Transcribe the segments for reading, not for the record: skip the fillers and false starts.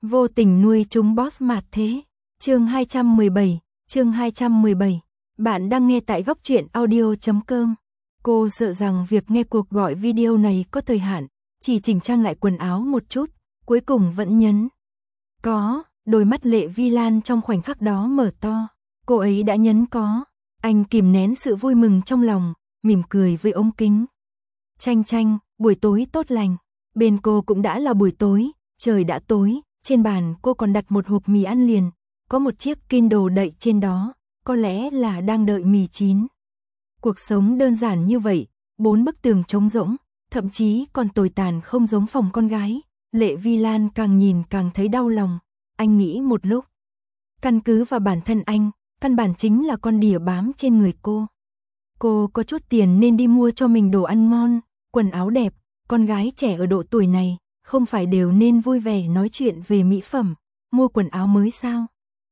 Vô tình nuôi chúng boss mạt thế. Chương 217. Bạn đang nghe tại góc truyện audio.com. Cô sợ rằng việc nghe cuộc gọi video này có thời hạn, chỉ chỉnh trang lại quần áo một chút, cuối cùng vẫn nhấn. Có, đôi mắt Lệ Vi Lan trong khoảnh khắc đó mở to. Cô ấy đã nhấn có. Anh kìm nén sự vui mừng trong lòng, mỉm cười với ống kính. Chanh, buổi tối tốt lành. Bên cô cũng đã là buổi tối, trời đã tối. Trên bàn cô còn đặt một hộp mì ăn liền, có một chiếc Kindle đậy trên đó, có lẽ là đang đợi mì chín. Cuộc sống đơn giản như vậy, 4 bức tường trống rỗng, thậm chí còn tồi tàn không giống phòng con gái. Lệ Vi Lan càng nhìn càng thấy đau lòng. Anh nghĩ một lúc. Căn cứ vào bản thân anh, căn bản chính là con đỉa bám trên người cô. Cô có chút tiền nên đi mua cho mình đồ ăn ngon, quần áo đẹp. Con gái trẻ ở độ tuổi này không phải đều nên vui vẻ nói chuyện về mỹ phẩm, mua quần áo mới sao?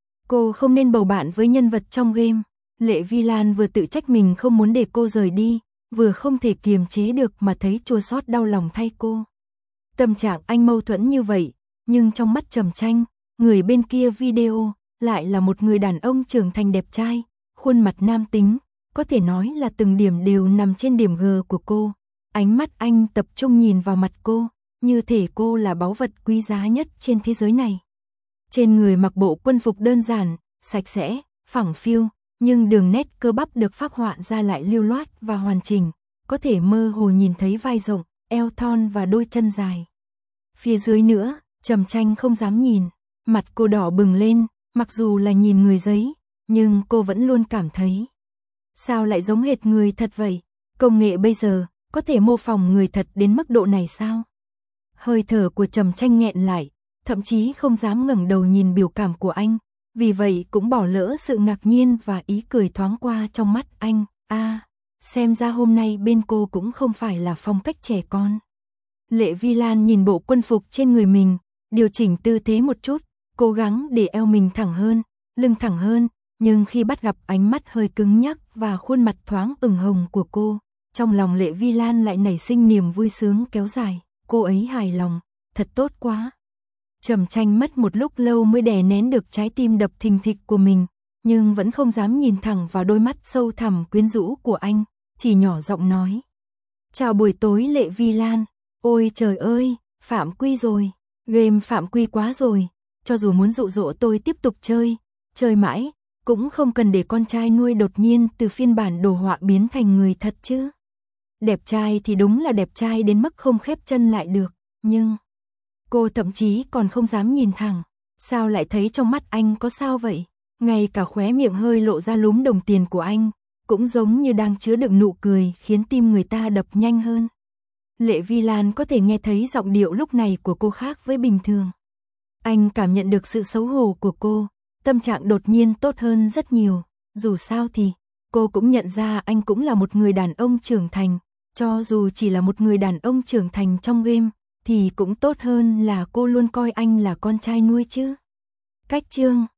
Cô không nên bầu bạn với nhân vật trong game. Lệ Vi Lan vừa tự trách mình không muốn để cô rời đi, vừa không thể kiềm chế được mà thấy chua xót đau lòng thay cô. Tâm trạng anh mâu thuẫn như vậy, nhưng trong mắt Trầm Tranh, người bên kia video lại là một người đàn ông trưởng thành đẹp trai, khuôn mặt nam tính, có thể nói là từng điểm đều nằm trên điểm G của cô. Ánh mắt anh tập trung nhìn vào mặt cô, như thể cô là báu vật quý giá nhất trên thế giới này. Trên người mặc bộ quân phục đơn giản, sạch sẽ, phẳng phiu, nhưng đường nét cơ bắp được phác họa ra lại lưu loát và hoàn chỉnh, có thể mơ hồ nhìn thấy vai rộng, eo thon và đôi chân dài. Phía dưới nữa, Trầm Tranh không dám nhìn, mặt cô đỏ bừng lên, mặc dù là nhìn người giấy, nhưng cô vẫn luôn cảm thấy. Sao lại giống hệt người thật vậy? Công nghệ bây giờ có thể mô phỏng người thật đến mức độ này sao? Hơi thở của Trầm Tranh nghẹn lại, thậm chí không dám ngẩng đầu nhìn biểu cảm của anh, vì vậy cũng bỏ lỡ sự ngạc nhiên và ý cười thoáng qua trong mắt anh. Xem ra hôm nay bên cô cũng không phải là phong cách trẻ con. Lệ Vi Lan nhìn bộ quân phục trên người mình, điều chỉnh tư thế một chút, cố gắng để eo mình thẳng hơn, lưng thẳng hơn, nhưng khi bắt gặp ánh mắt hơi cứng nhắc và khuôn mặt thoáng ửng hồng của cô, trong lòng Lệ Vi Lan lại nảy sinh niềm vui sướng kéo dài. Cô ấy hài lòng, thật tốt quá. Trầm Tranh mất một lúc lâu mới đè nén được trái tim đập thình thịch của mình, nhưng vẫn không dám nhìn thẳng vào đôi mắt sâu thẳm quyến rũ của anh, chỉ nhỏ giọng nói. Chào buổi tối Lệ Vi Lan. Ôi trời ơi, phạm quy rồi, game phạm quy quá rồi, cho dù muốn dụ dỗ tôi tiếp tục chơi mãi, cũng không cần để con trai nuôi đột nhiên từ phiên bản đồ họa biến thành người thật chứ. Đẹp trai thì đúng là đẹp trai đến mức không khép chân lại được, nhưng cô thậm chí còn không dám nhìn thẳng, sao lại thấy trong mắt anh có sao vậy? Ngay cả khóe miệng hơi lộ ra lúm đồng tiền của anh, cũng giống như đang chứa đựng nụ cười khiến tim người ta đập nhanh hơn. Lệ Vi Lan có thể nghe thấy giọng điệu lúc này của cô khác với bình thường. Anh cảm nhận được sự xấu hổ của cô, tâm trạng đột nhiên tốt hơn rất nhiều, dù sao thì cô cũng nhận ra anh cũng là một người đàn ông trưởng thành. Cho dù chỉ là một người đàn ông trưởng thành trong game, thì cũng tốt hơn là cô luôn coi anh là con trai nuôi chứ. Cách chương